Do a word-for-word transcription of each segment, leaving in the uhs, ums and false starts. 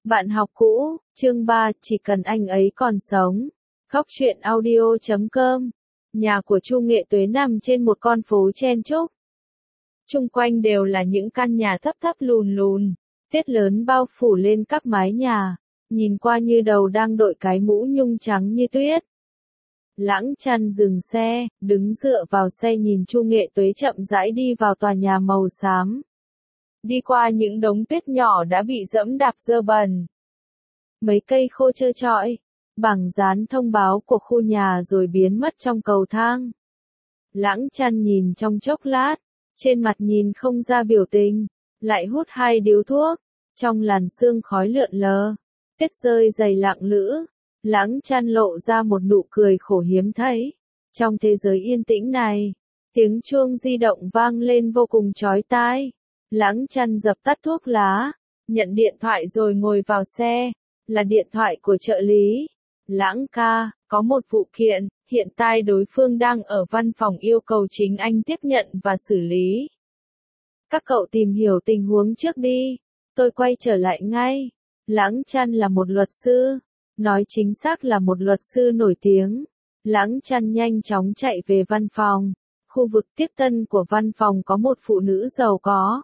Bạn học cũ, chương ba, chỉ cần anh ấy còn sống. Góc truyện audio chấm com. Nhà của Chu Nghệ Tuế nằm trên một con phố chen chúc. Chung quanh đều là những căn nhà thấp thấp lùn lùn, tuyết lớn bao phủ lên các mái nhà, nhìn qua như đầu đang đội cái mũ nhung trắng như tuyết. Lãng Chăn dừng xe, đứng dựa vào xe nhìn Chu Nghệ Tuế chậm rãi đi vào tòa nhà màu xám. Đi qua những đống tuyết nhỏ đã bị dẫm đạp dơ bẩn. Mấy cây khô trơ trọi, bảng dán thông báo của khu nhà rồi biến mất trong cầu thang. Lãng Chăn nhìn trong chốc lát, trên mặt nhìn không ra biểu tình, lại hút hai điếu thuốc, trong làn sương khói lượn lờ, tuyết rơi dày lặng lữ. Lãng Chăn lộ ra một nụ cười khổ hiếm thấy. Trong thế giới yên tĩnh này, tiếng chuông di động vang lên vô cùng chói tai. Lãng Chăn dập tắt thuốc lá, nhận điện thoại rồi ngồi vào xe, là điện thoại của trợ lý. Lãng ca, có một vụ kiện, hiện tại đối phương đang ở văn phòng yêu cầu chính anh tiếp nhận và xử lý. Các cậu tìm hiểu tình huống trước đi, tôi quay trở lại ngay. Lãng Chăn là một luật sư, nói chính xác là một luật sư nổi tiếng. Lãng Chăn nhanh chóng chạy về văn phòng. Khu vực tiếp tân của văn phòng có một phụ nữ giàu có.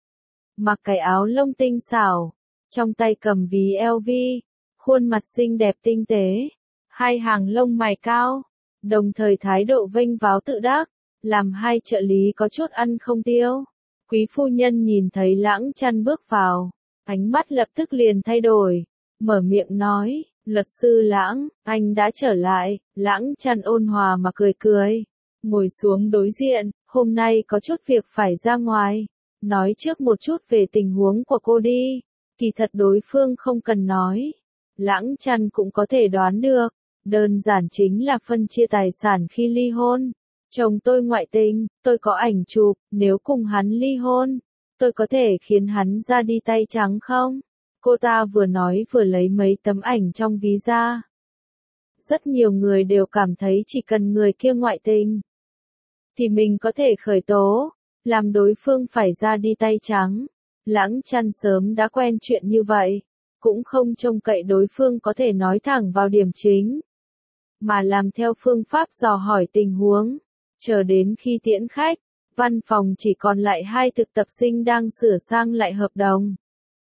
Mặc cái áo lông tinh xảo, trong tay cầm ví L V, khuôn mặt xinh đẹp tinh tế, hai hàng lông mày cao, đồng thời thái độ vênh váo tự đắc, làm hai trợ lý có chút ăn không tiêu. Quý phu nhân nhìn thấy Lãng Chăn bước vào, ánh mắt lập tức liền thay đổi, mở miệng nói, luật sư Lãng, anh đã trở lại. Lãng Chăn ôn hòa mà cười cười, ngồi xuống đối diện, hôm nay có chút việc phải ra ngoài. Nói trước một chút về tình huống của cô đi. Kỳ thật đối phương không cần nói. Lãng Chăn cũng có thể đoán được. Đơn giản chính là phân chia tài sản khi ly hôn. Chồng tôi ngoại tình, tôi có ảnh chụp, nếu cùng hắn ly hôn, tôi có thể khiến hắn ra đi tay trắng không? Cô ta vừa nói vừa lấy mấy tấm ảnh trong ví ra. Rất nhiều người đều cảm thấy chỉ cần người kia ngoại tình, thì mình có thể khởi tố, làm đối phương phải ra đi tay trắng. Lãng Chăn sớm đã quen chuyện như vậy, cũng không trông cậy đối phương có thể nói thẳng vào điểm chính, mà làm theo phương pháp dò hỏi tình huống. Chờ đến khi tiễn khách, văn phòng chỉ còn lại hai thực tập sinh đang sửa sang lại hợp đồng.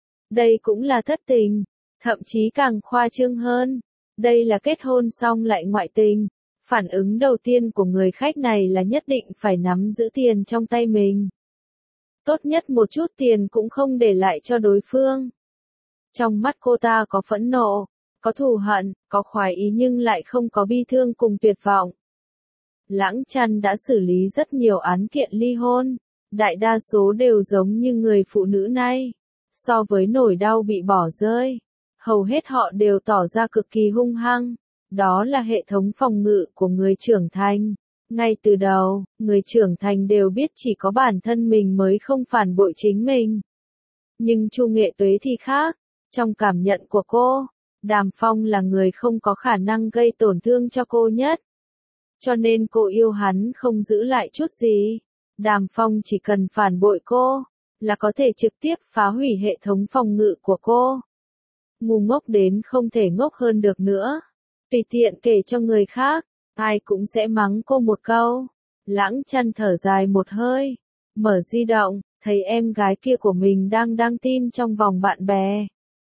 Đây cũng là thất tình, thậm chí càng khoa trương hơn. Đây là kết hôn xong lại ngoại tình. Phản ứng đầu tiên của người khách này là nhất định phải nắm giữ tiền trong tay mình. Tốt nhất một chút tiền cũng không để lại cho đối phương. Trong mắt cô ta có phẫn nộ, có thù hận, có khoái ý nhưng lại không có bi thương cùng tuyệt vọng. Lãng Chăn đã xử lý rất nhiều án kiện ly hôn, đại đa số đều giống như người phụ nữ này. So với nỗi đau bị bỏ rơi, hầu hết họ đều tỏ ra cực kỳ hung hăng. Đó là hệ thống phòng ngự của người trưởng thành. Ngay từ đầu, người trưởng thành đều biết chỉ có bản thân mình mới không phản bội chính mình. Nhưng Chu Nghệ Tuế thì khác. Trong cảm nhận của cô, Đàm Phong là người không có khả năng gây tổn thương cho cô nhất. Cho nên cô yêu hắn không giữ lại chút gì. Đàm Phong chỉ cần phản bội cô, là có thể trực tiếp phá hủy hệ thống phòng ngự của cô. Ngu ngốc đến không thể ngốc hơn được nữa. Tùy tiện kể cho người khác, ai cũng sẽ mắng cô một câu. Lãng Chăn thở dài một hơi, mở di động, thấy em gái kia của mình đang đăng tin trong vòng bạn bè.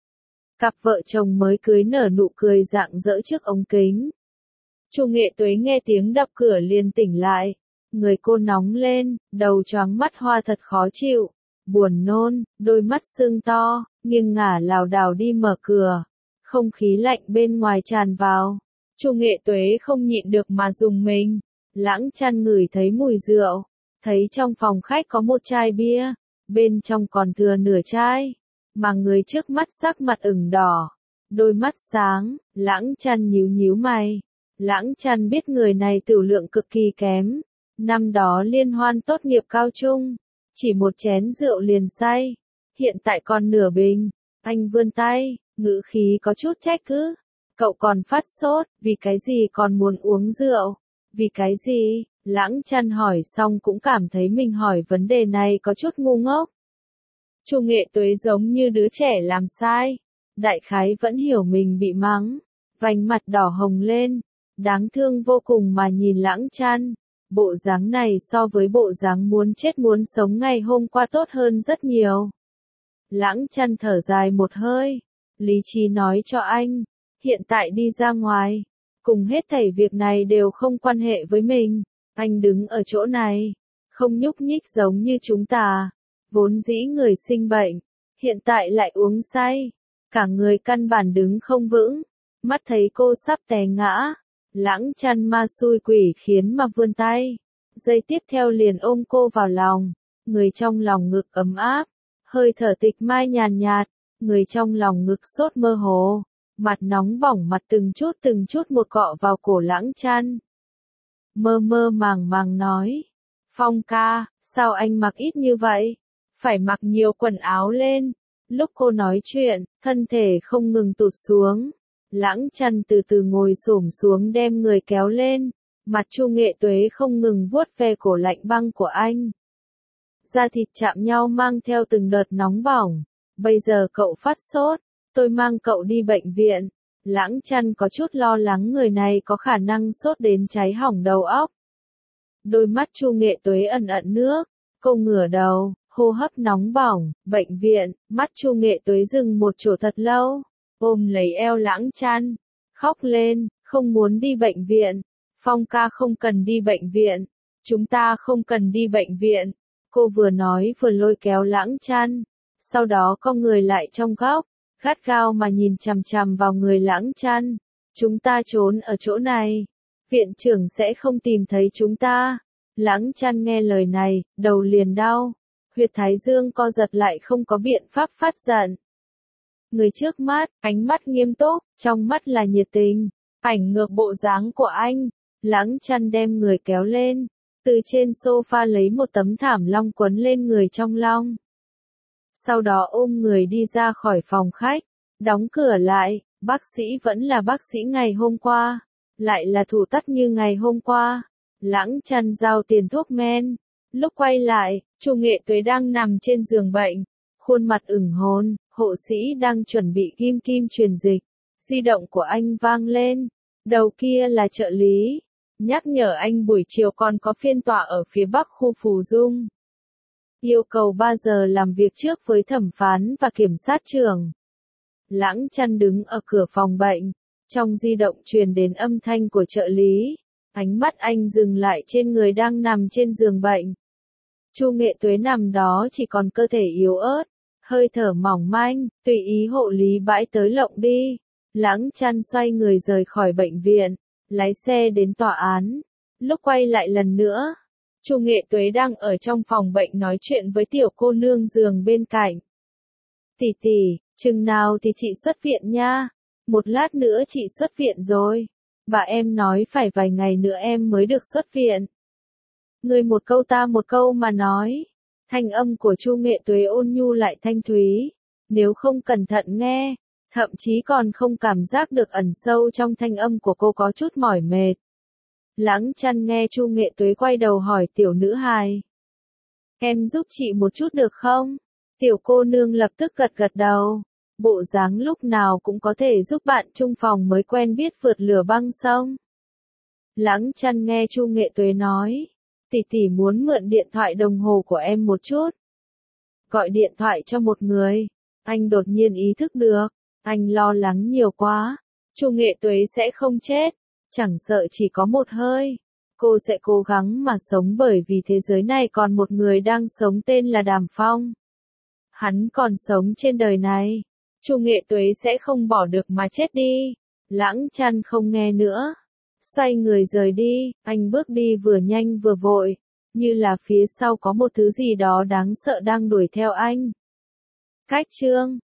Cặp vợ chồng mới cưới nở nụ cười rạng rỡ trước ống kính. Chu Nghệ Tuế nghe tiếng đập cửa liền tỉnh lại, người cô nóng lên, đầu choáng mắt hoa thật khó chịu, buồn nôn, đôi mắt sưng to, nghiêng ngả lảo đảo đi mở cửa. Không khí lạnh bên ngoài tràn vào. Chu Nghệ Tuế không nhịn được mà dùng mình. Lãng Chăn ngửi thấy mùi rượu, thấy trong phòng khách có một chai bia, bên trong còn thừa nửa chai, mà người trước mắt sắc mặt ửng đỏ, đôi mắt sáng. Lãng Chăn nhíu nhíu mày. Lãng Chăn biết người này tửu lượng cực kỳ kém. Năm đó liên hoan tốt nghiệp cao trung, chỉ một chén rượu liền say, hiện tại còn nửa bình. Anh vươn tay, ngữ khí có chút trách cứ. Cậu còn phát sốt, vì cái gì còn muốn uống rượu? Vì cái gì? Lãng Chăn hỏi xong cũng cảm thấy mình hỏi vấn đề này có chút ngu ngốc. Chu Nghệ Tuế giống như đứa trẻ làm sai. đại khái vẫn hiểu mình bị mắng, vành mặt đỏ hồng lên, đáng thương vô cùng mà nhìn Lãng Chăn. Bộ dáng này so với bộ dáng muốn chết muốn sống ngày hôm qua tốt hơn rất nhiều. Lãng Chăn thở dài một hơi, lý trí nói cho anh, hiện tại đi ra ngoài, cùng hết thảy việc này đều không quan hệ với mình, anh đứng ở chỗ này, không nhúc nhích giống như chúng ta, vốn dĩ người sinh bệnh, hiện tại lại uống say, cả người căn bản đứng không vững, mắt thấy cô sắp té ngã, Lãng Chăn ma xui quỷ khiến mà vươn tay, giây tiếp theo liền ôm cô vào lòng, người trong lòng ngực ấm áp, hơi thở tịch mai nhàn nhạt, người trong lòng ngực sốt mơ hồ, mặt nóng bỏng mặt từng chút từng chút một cọ vào cổ Lãng Chăn. Mơ mơ màng màng nói, Phong ca, sao anh mặc ít như vậy? Phải mặc nhiều quần áo lên. Lúc cô nói chuyện, thân thể không ngừng tụt xuống. Lãng Chăn từ từ ngồi xổm xuống đem người kéo lên. Mặt Chu Nghệ Tuế không ngừng vuốt ve cổ lạnh băng của anh. Da thịt chạm nhau mang theo từng đợt nóng bỏng. Bây giờ cậu phát sốt, tôi mang cậu đi bệnh viện. Lãng Chăn có chút lo lắng người này có khả năng sốt đến cháy hỏng đầu óc. Đôi mắt Chu Nghệ Tuế ẩn ẩn nước, cô ngửa đầu, hô hấp nóng bỏng, bệnh viện, mắt Chu Nghệ Tuế dừng một chỗ thật lâu, ôm lấy eo Lãng Chăn, khóc lên, không muốn đi bệnh viện. Phong ca không cần đi bệnh viện, chúng ta không cần đi bệnh viện. Cô vừa nói vừa lôi kéo Lãng Chăn, sau đó cong người lại trong góc, gắt gao mà nhìn chằm chằm vào người Lãng Chăn. Chúng ta trốn ở chỗ này, viện trưởng sẽ không tìm thấy chúng ta. Lãng Chăn nghe lời này, đầu liền đau, huyệt thái dương co giật lại không có biện pháp phát giận. Người trước mắt, ánh mắt nghiêm túc, trong mắt là nhiệt tình, ảnh ngược bộ dáng của anh. Lãng Chăn đem người kéo lên, từ trên sofa lấy một tấm thảm long quấn lên người trong long. Sau đó ôm người đi ra khỏi phòng khách, đóng cửa lại, bác sĩ vẫn là bác sĩ ngày hôm qua, lại là thủ tắt như ngày hôm qua. Lãng Chăn giao tiền thuốc men, lúc quay lại, Chu Nghệ Tuế đang nằm trên giường bệnh, khuôn mặt ửng hồng, hộ sĩ đang chuẩn bị kim kim truyền dịch, di động của anh vang lên, đầu kia là trợ lý, nhắc nhở anh buổi chiều còn có phiên tòa ở phía bắc khu Phù Dung. Yêu cầu ba giờ làm việc trước với thẩm phán và kiểm sát trưởng. Lãng Chăn đứng ở cửa phòng bệnh, trong di động truyền đến âm thanh của trợ lý, ánh mắt anh dừng lại trên người đang nằm trên giường bệnh. Chu Nghệ Tuế nằm đó chỉ còn cơ thể yếu ớt, hơi thở mỏng manh, tùy ý hộ lý bãi tới lộng đi. Lãng Chăn xoay người rời khỏi bệnh viện, lái xe đến tòa án. Lúc quay lại lần nữa, Chu Nghệ Tuế đang ở trong phòng bệnh nói chuyện với tiểu cô nương giường bên cạnh. Tỷ tỷ, chừng nào thì chị xuất viện nha? Một lát nữa chị xuất viện rồi. Bà em nói phải vài ngày nữa em mới được xuất viện. Người một câu ta một câu mà nói. Thanh âm của Chu Nghệ Tuế ôn nhu lại thanh thúy. Nếu không cẩn thận nghe, thậm chí còn không cảm giác được ẩn sâu trong thanh âm của cô có chút mỏi mệt. Lãng Chăn nghe Chu Nghệ Tuế quay đầu hỏi tiểu nữ hài. Em giúp chị một chút được không? Tiểu cô nương lập tức gật gật đầu. Bộ dáng lúc nào cũng có thể giúp bạn chung phòng mới quen biết vượt lửa băng sông. Lãng Chăn nghe Chu Nghệ Tuế nói. Tỷ tỷ muốn mượn điện thoại đồng hồ của em một chút. Gọi điện thoại cho một người. Anh đột nhiên ý thức được. Anh lo lắng nhiều quá. Chu Nghệ Tuế sẽ không chết. Chẳng sợ chỉ có một hơi. Cô sẽ cố gắng mà sống bởi vì thế giới này còn một người đang sống tên là Đàm Phong. Hắn còn sống trên đời này. Chu Nghệ Tuế sẽ không bỏ được mà chết đi. Lãng Chăn không nghe nữa. Xoay người rời đi, anh bước đi vừa nhanh vừa vội. Như là phía sau có một thứ gì đó đáng sợ đang đuổi theo anh. Cách chương